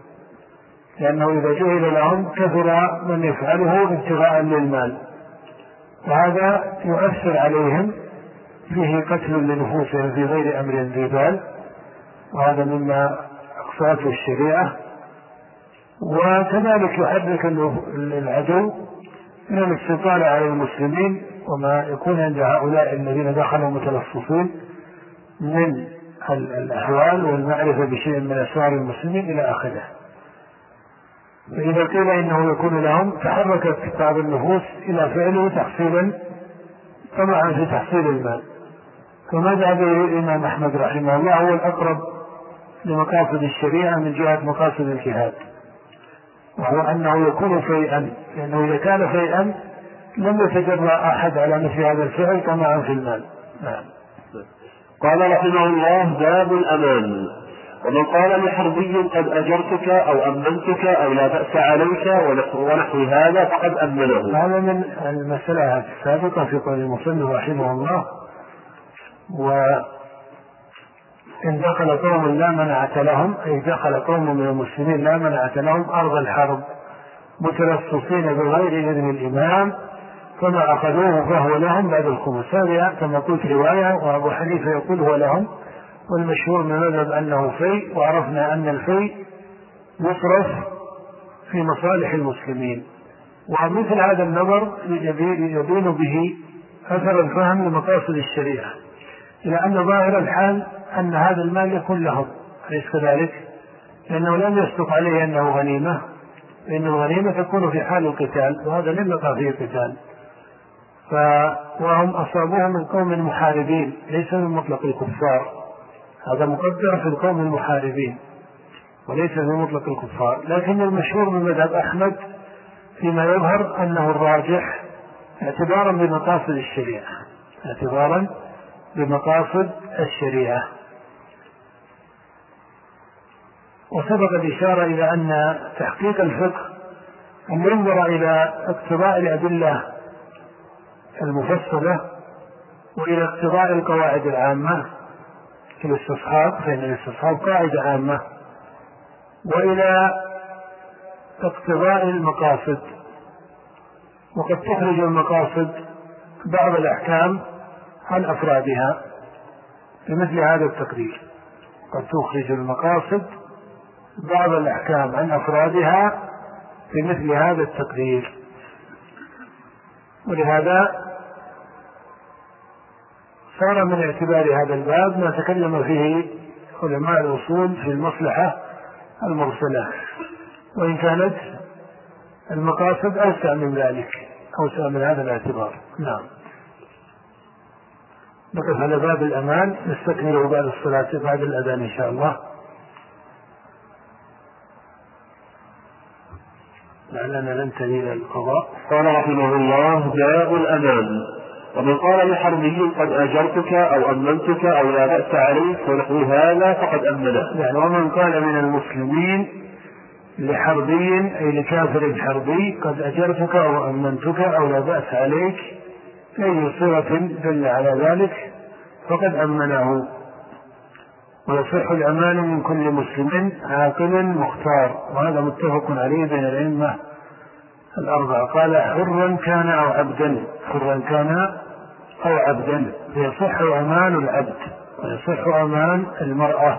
لأنه إذا جهل لهم كثر من يفعله ابتغاء للمال، وهذا يؤثر عليهم فيه قتل لنفوسهم في غير أمر ذي بال، وهذا مما أقصاته الشريعة. وكذلك يحرك العدو من الاستطالة على المسلمين وما يكون عند هؤلاء الذين دخلوا متلصصين من الأحوال والمعرفة بشيء من أسرار المسلمين إلى آخره. فإذا قيل إنه يكون لهم تحركت بعض النفوس إلى فعله تحصيلا طبعا في تحصيل المال. فما ذهب إليه الإمام أحمد رحمه الله هو الأقرب لمقاصد الشريعة من جهة مقاصد الجهاد، وهو أنه يكون فيئا، لأنه إذا كان فيئا لم يتجرأ أحد على مثل هذا الفعل طمعا في المال. نعم. قال رحمه الله: باب الأمان. ومن قال لحربي قد أجرتك أو أمنتك أو لا بأس عليك ونحو هذا فقد أمنه. هذا من المسألة السابقة في قول المصنف رحمه الله: وإن دخل قوم لا منعة لهم، أي دخل قوم من المسلمين لا منعة لهم أرض الحرب متلصصين بغير إذن الإمام فما أخذوه فهو لهم بعد الخمس. هذا كما قلت رواية، وأبو حنيفة يقول هو لهم، والمشهور من المذهب أنه في، وعرفنا أن الفي يصرف في مصالح المسلمين. ومثل هذا النظر يبين به أثر الفهم لمقاصد الشريعة، إلى أن ظاهر الحال أن هذا المال يكون لهم، أليس كذلك؟ لأنه لم يصدق عليه أنه غنيمة، لأن الغنيمة تكون في حال القتال، وهذا لم يقع فيه قتال، ف... وهم أصابوه من قوم محاربين ليس من مطلق الكفار. هذا مقدر في القوم المحاربين وليس في مطلق الكفار. لكن المشهور من مذهب أحمد فيما يظهر أنه الراجح اعتبارا بمقاصد الشريعة، اعتبارا بمقاصد الشريعة. وسبق الإشارة إلى أن تحقيق الفقه أن ينظر إلى اقتضاء الأدلة المفصلة وإلى اقتضاء القواعد العامة في الاستصحاب، فإن الاستصحاب قاعدة عامة، وإلى اقتضاء المقاصد. وقد تخرج المقاصد بعض الأحكام عن أفرادها بمثل هذا التقرير، قد تخرج المقاصد بعض الأحكام عن أفرادها بمثل هذا التقرير. ولهذا صار من اعتبار هذا الباب ما تكلم فيه علماء الأصول في المصلحة المرسلة، وإن كانت المقاصد أوسع من ذلك، أوسع من هذا الاعتبار. نعم. نقف على باب الأمان، نستكمله بعد الصلاة بعد الأذان إن شاء الله، لعلنا ننتهي إلى القضاء. قال رحمه الله: باب الأمان. ومن قال لحربي قد أجرتك أو أمنتك أو لا بأس عليك ونحو هذا فقد أمنه. يعني ومن قال من المسلمين لحربي أي لكافر حربي قد أجرتك أو أمنتك أو لا بأس عليك، أي صيغة دل على ذلك فقد أمنه. ويصح الأمان من كل مسلم عاقل مختار، وهذا متفق عليه بين الأئمة الأربعة. قال: حرا كان أو عبدا، حرا كان أو عبدا، فيصح أمان العبد ويصح أمان المرأة.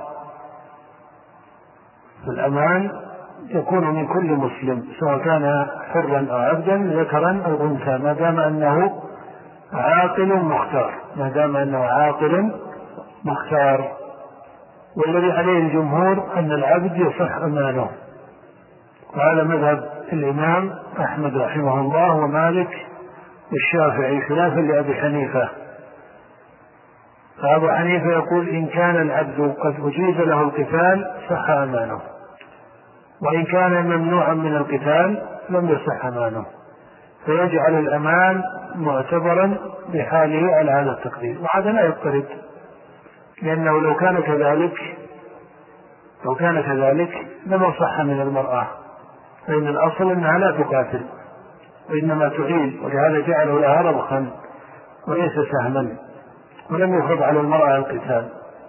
الأمان يكون من كل مسلم سواء كان حرا أو عبدا، ذكرا أو أنثى، ما دام أنه عاقل مختار، ما دام أنه عاقل مختار. والذي عليه الجمهور أن العبد يصح أمانه، وهذا مذهب الإمام أحمد رحمه الله ومالك والشافعي، خلافا لأبي حنيفة. فأبو حنيفة يقول: إن كان العبد قد أجيز له القتال صح أمانه، وإن كان ممنوعا من القتال لم يصح أمانه، فيجعل الأمان معتبرا بحاله على هذا التقدير. وهذا لا يضطرد، لأنه لو كان كذلك لو كان كذلك لما صح من المرأة، فإن الأصل أنها لا تقاتل وإنما تعين، ولهذا جعلوا لها ربخا وليس سهما، ولم يفرض على المرأة القتال.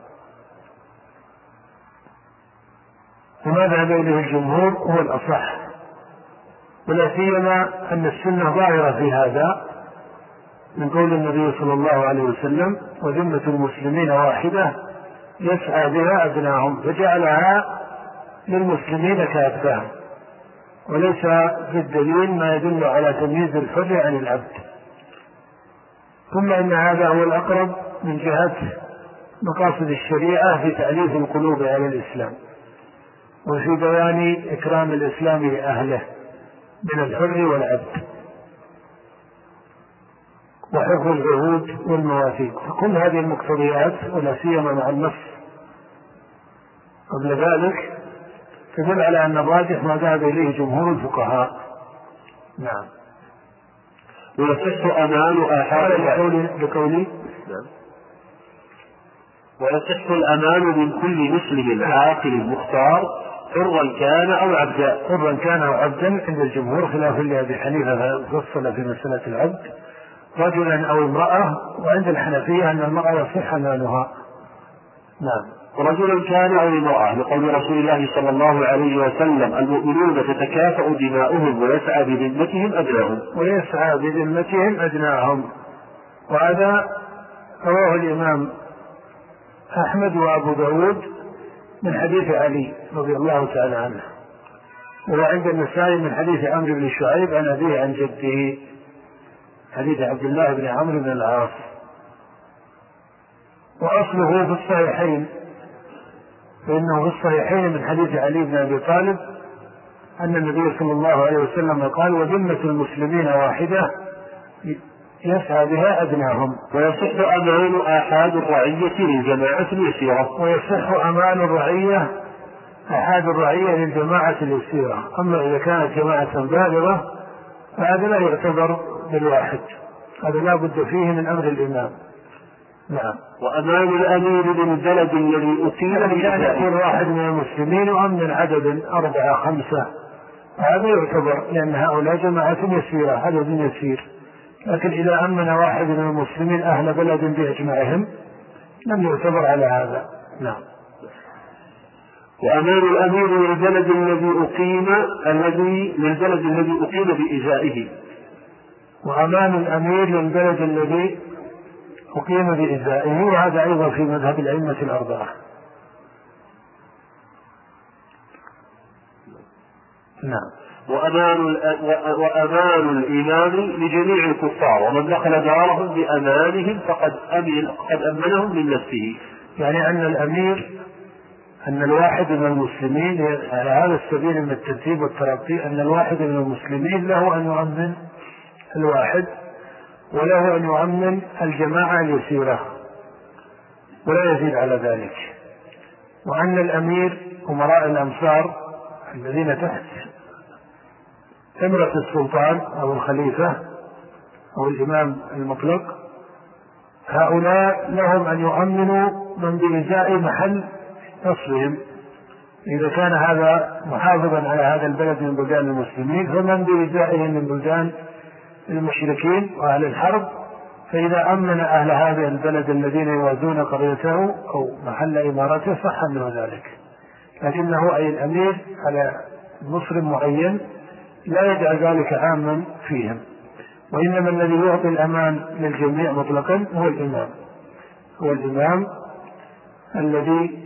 وما ذهب إليه الجمهور هو الأصح، ولا سيما أن السنة ظاهرة في هذا من قول النبي صلى الله عليه وسلم: وذمة المسلمين واحدة يسعى بها أدناهم، فجعلها للمسلمين كافة، وليس في الدليل ما يدل على تمييز الحر عن العبد. ثم إن هذا هو الأقرب من جهة مقاصد الشريعة في تأليف القلوب على الإسلام، وفي بيان إكرام الإسلام لأهله من الحر والعبد، وحفظ العهود والمواثيق. فكل هذه المقتضيات، ولا سيما مع النص قبل ذلك، تدل على أن الراجح ما ذهب إليه جمهور الفقهاء. نعم. ويصح أمان آحاد بقولي بقولي ويصح الأمان من كل مسلم عاقل مختار حرا كان أو عبدا. حرا كان أو عبدا عند الجمهور، خلاف لأبي حنيفة فصل في مسألة العبد رجلا أو امرأة، وعند الحنفية أن المرأة يصح أمانها. نعم. رجلا كان أو امرأة، لقول رسول الله صلى الله عليه وسلم: المؤمنون تتكافأ دماؤهم ويسعى بذمتهم أدناهم. ويسعى بذمتهم أدناهم. وهذا رواه الإمام أحمد وأبو داود من حديث علي رضي الله تعالى عنه، وعند النسائي من حديث عمرو بن شعيب عن أبيه عن جده، حديث عبد الله بن عمرو بن العاص. وأصله في الصحيحين، فإنه في الصحيحين من حديث علي بن أبي طالب أن النبي صلى الله عليه وسلم قال: وذمة المسلمين واحدة يسعى بها أدناهم. ويصح أمان آحاد الرعية للجماعة اليسيرة. ويصح أمان الرعية آحاد الرعية للجماعة اليسيرة. أما إذا كانت جماعة بالغة فهذا لا يعتبر بالواحد، هذا لا بد فيه من أمر الإمام. نعم. وأمان الأمير للبلد الذي أقيم كان يكون واحد من المسلمين وأمن عدد أربعة خمسة، هذا يعتبر، لأن هؤلاء جماعة يسيرة، عدد يسير. لكن إذا أمن واحد من المسلمين أهل بلد بإجماعهم لم يعتبر على هذا. نعم. وأمان الأمير للبلد الذي أقيم الذي للبلد الذي أقيم بإزائه. وأمان الأمير للبلد الذي أقيم بإزائه، وهذا أيضا في مذهب الأئمة الأربعة. نعم. وأمان, وأمان الإمام لجميع الكفار، ومن دخل دارهم بأمانهم فقد أمن قد أمنهم من نفسه. يعني أن الأمير، أن الواحد من المسلمين على هذا السبيل من الترتيب والترقي، أن الواحد من المسلمين له أن يؤمن الواحد، وله أن يؤمن الجماعة اليسيرة، ولا يزيد على ذلك. وأن الأمير أمراء الأمصار الذين تحت إمرة السلطان أو الخليفة أو الإمام المطلق، هؤلاء لهم أن يؤمنوا من بإزاء محل نصرهم. إذا كان هذا محافظا على هذا البلد من بلدان المسلمين، فمن بإزائهم من بلدان المشركين وأهل الحرب، فإذا أمن أهل هذا البلد الذين يوازون قريته أو محل إمارته صح منه ذلك. لكنه أي الأمير على مصر معين لا يجعل ذلك عاما فيهم، وإنما الذي يعطي الأمان للجميع مطلقا هو الإمام، هو الإمام الذي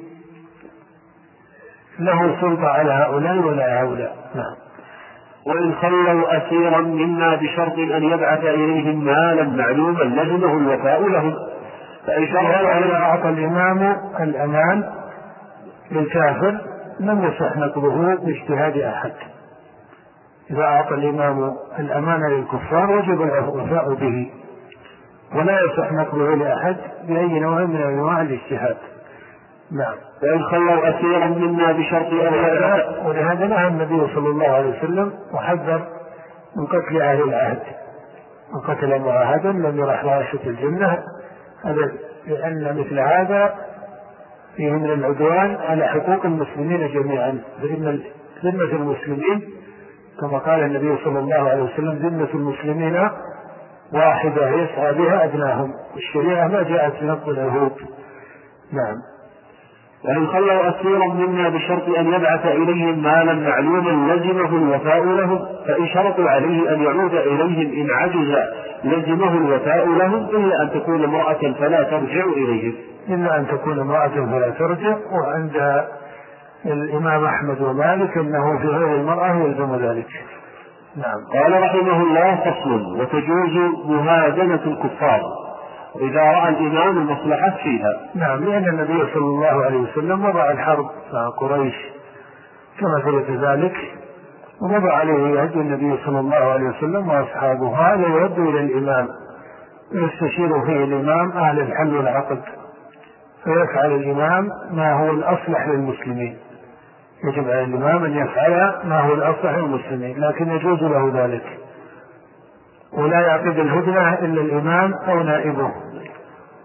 له سلطة على هؤلاء ولا هؤلاء. نعم. وإن خلوا أسيرا منا بشرط أن يبعث إليهم مالا معلوما لزمه الوفاء لهم. فإذا أعطى الإمام الأمان للكافر لم يصح نقضه باجتهاد أحد. إذا أعطى الإمام الأمان للكفار وجب الوفاء به، ولا يصح نقضه لأحد بأي نوع من أنواع الاجتهاد. نعم. وإن خلوا أسيرا منا بشرط أن يبعث، ولهذا نهى النبي صلى الله عليه وسلم وحذر من قتل أهل العهد، من قتل معاهدا لم يرح رائحة الجنة، هذا لأن مثل هذا فيه من العدوان على حقوق المسلمين جميعا. فإن ذمة المسلمين كما قال النبي صلى الله عليه وسلم: ذمة المسلمين واحدة يسعى بها أدناهم. الشريعة ما جاءت لنقض العهود. نعم. وإن خلوا أسيرا منا بشرط أن يبعث إليهم مالا معلوما لزمه الوفاء لهم، فإن شرطوا عليه أن يعود إليهم إن عجز لزمه الوفاء لهم، إلا أن تكون امرأة فلا ترجع إليهم. إلا أن تكون امرأة فلا ترجع. وعند الإمام أحمد ومالك أنه في غير المرأة يلزم ذلك. نعم. قال رحمه الله: فصل: وتجوز مهادنة الكفار إذا رأى الإمام المصلحة فيها. نعم. لأن النبي صلى الله عليه وسلم وضع الحرب مع قريش كما ثبت ذلك، ومضى عليه هدي النبي صلى الله عليه وسلم وأصحابه. هذا يرد إلى الإمام ويستشير فيه الإمام أهل الحل والعقد، فيفعل الإمام ما هو الأصلح للمسلمين. يجب على الإمام أن يفعل ما هو الأصلح للمسلمين، لكن يجوز له ذلك، ولا يعقد الهدنة إلا الإمام أو نائبه.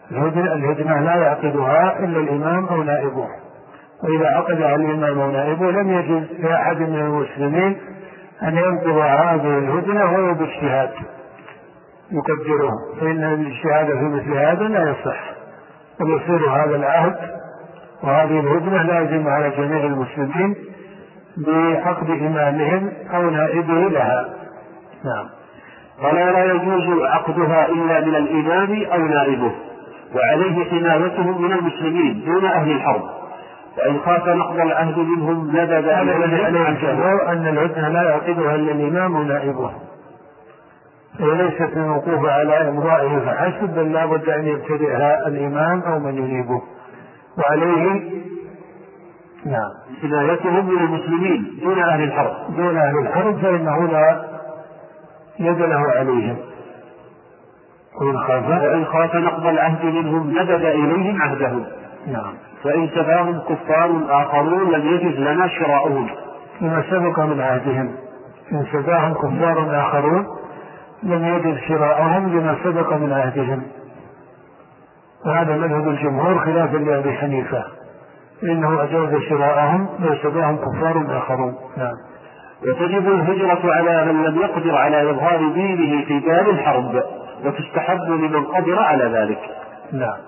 الهدنة, الهدنة لا يعقدها إلا الإمام أو نائبه، وإذا عقدها الإمام أو نائبه لم يجوز لأحد من المسلمين أن ينقض هذه الهدنة وهو باجتهاد يكبره، فإن الاجتهاد في مثل هذا لا يصح، ويصير هذا العهد وهذه الهدنة لازم على جميع المسلمين بعقد إمامهم أو نائبه لها. نعم. ولا لا يجوز عقدها إلا من الإمام أو نائبه، وعليه حمايتهم من المسلمين دون أهل الحرب، وإن خاف نقض العهد منهم نبذ عليه الجمهور أن الهدنة لا يعقدها إلا الإمام أو نائبه، وليست الموقوفة على إمضائه فحسب، بل لا بد أن يبتدئها الإمام أو من ينيبه، وعليه نعم حمايتهم من المسلمين دون أهل الحرب دون أهل الحرب فإنه لا يد له عليهم. وإن خاف وإن خاف نقض العهد منهم نبذ إليهم عهدهم. نعم. فإن سباهم كفار آخرون لم يجز لنا شراؤهم لما سبق من عهدهم. إن سباهم كفار آخرون لم يجز شراؤهم لما سبق من عهدهم، وهذا مذهب الجمهور خلافا لأبي حنيفة، إنه أجاز شراءهم لو سباهم كفار آخرون. نعم. وتجب الهجرة على من لم يقدر على إظهار دينه في دار الحرب، وتستحب لمن قدر على ذلك. نعم.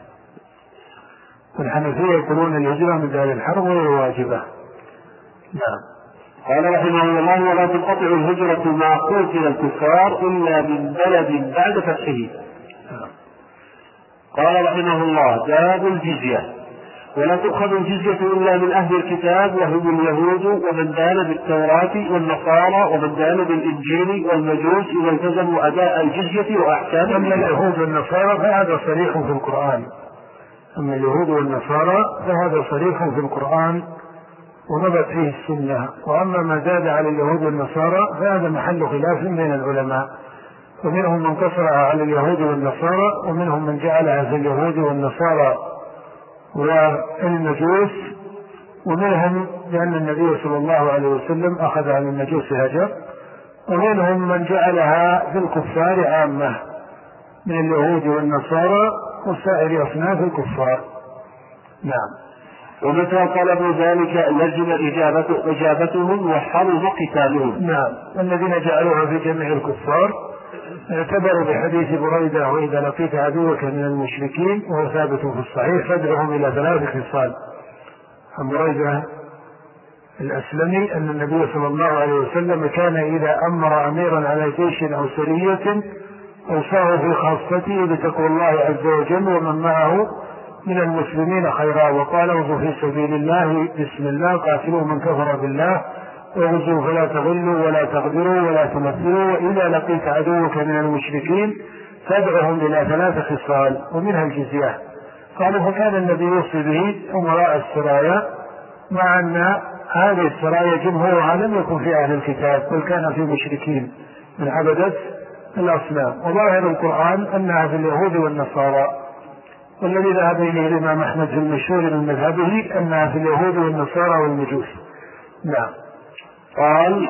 والحنفية يقولون الهجرة من دار الحرب وهي واجبة. نعم. قال رحمه الله: ولا تنقطع الهجرة مع قتل الكفار إلا من بلد بعد فتحه. نعم. قال رحمه الله: باب الجزية. ولا تؤخذ الجزية إلا من أهل الكتاب وهم اليهود ومن دان بالتوراة والنصارى ومن دان بالإنجيل والمجوس إذا التزموا أداء الجزية وأحكام. أما اليهود والنصارى فهذا صريح في القرآن أما اليهود والنصارى فهذا صريح في القرآن ومضت فيه السنة. وأما ما زاد على اليهود والنصارى فهذا محل خلاف بين العلماء، ومنهم من قصرها على اليهود والنصارى، ومنهم من جعلها في اليهود والنصارى والمجوس، ومنهم لأن النبي صلى الله عليه وسلم أخذ عن المجوس هجر، ومنهم من جعلها في الكفار عامة من اليهود والنصارى وسائر أصناف الكفار. نعم. ومتى طلبوا ذلك لزم إجابته إجابتهم وحرم قتالهم. نعم. الذين جعلوها في جميع الكفار اعتبروا بحديث بريدة: وإذا لقيت عدوك من المشركين، وهو ثابت في الصحيح، فادعهم إلى ثلاث خصال. عن بريدة الأسلمي أن النبي صلى الله عليه وسلم كان إذا أمر أميرا على جيش أو سرية أوصاه في خاصته بتقوى الله عز وجل ومن معه من المسلمين خيرا، وقال: اوصوا في سبيل الله بسم الله، قاتلوا من كفر بالله، وغزوا فلا تغلوا ولا تغدروا ولا تمثلوا، وإذا لقيت عدوك من المشركين فادعهم إلى ثلاث خصال ومنها الجزية. قالوا: فكان النبي يوصي به أمراء السرايا، مع أن هذه السرايا جمهورها لم يكن في أهل الكتاب بل كان في مشركين من عبدة الأصنام، وظاهر القرآن أنها في اليهود والنصارى، والذي ذهب إليه الإمام أحمد في المشهور من مذهبه أنها في اليهود والنصارى والمجوس. نعم. قال: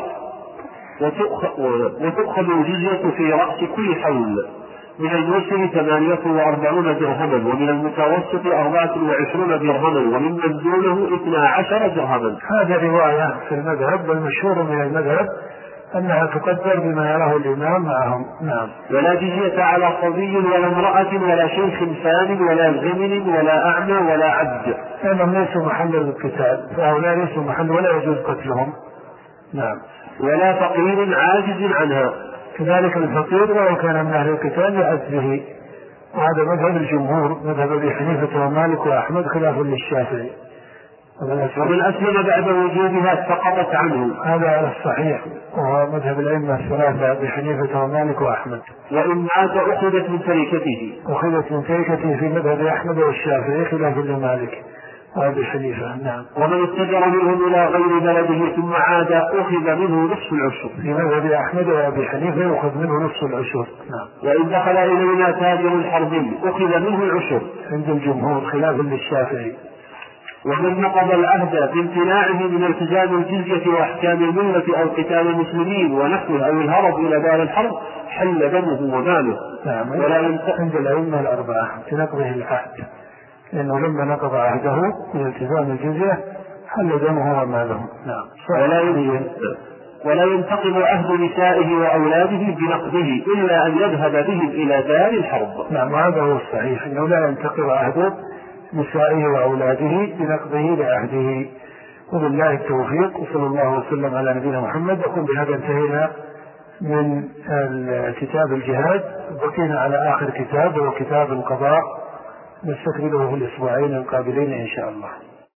وتؤخذ الجزية في رأس كل حول، من المسلم ثمانية وأربعون درهما، ومن المتوسط أربعة وعشرون درهما، وممن دونه اثنا عشر درهما. هذا رواية في المذهب، والمشهور من المذهب أنها تقدر بما يراه الإمام معهم. نعم. ولا جزية على صبي ولا امرأة ولا شيخ ثان ولا زمن ولا أعمى ولا عبد، لأنهم ليسوا محل القتال، فهؤلاء ليسوا محل ولا يجوز قتلهم. نعم. ولا فقير عاجز عنها، كذلك الفقير ولو كان من أهل القتال لعجزه، وهذا مذهب الجمهور، مذهب أبي حنيفة ومالك وأحمد، خلاف للشافعي. ومن أسلم بعد وجودها سقطت عنه، هذا على الصحيح، وهو مذهب الأئمة الثلاثة أبي حنيفة ومالك وأحمد. وإن مات أخذت من تركته، أخذت من تركته في مذهب أحمد والشافعي، خلاف لمالك وأبي حنيفة. نعم. ومن اتجر منهم إلى غير بلده ثم عاد أخذ منه نصف العشر، في مذهب أحمد وأبي حنيفة يأخذ منه نصف العشر. نعم. وإن دخل إلينا تاجر حربي أخذ منه العشر عند الجمهور، خلاف للشافعي. ومن نقض العهد بامتناعه من التزام الجزية وأحكام الملة أو قتال المسلمين ونحوه أو الهرب إلى دار الحرب حل دمه وماله. نعم. ولا عند الأئمة الأربعة في نقضه العهد، لأنه لما نقض عهده من التزام الجزية حل دمه وماله. نعم. ولا ولا ينتقض عهد نسائه وأولاده بنقضه إلا أن يذهب بهم إلى دار الحرب. نعم، وهذا هو الصحيح، أنه لا ينتقض عهد نسائه وأولاده بنقضه لعهده. وبالله التوفيق، وصلى الله وسلم على نبينا محمد. وكن بهذا انتهينا من كتاب الجهاد، بقينا على آخر كتاب وهو كتاب القضاء، نستكمله في الأسبوعين القابلين إن شاء الله.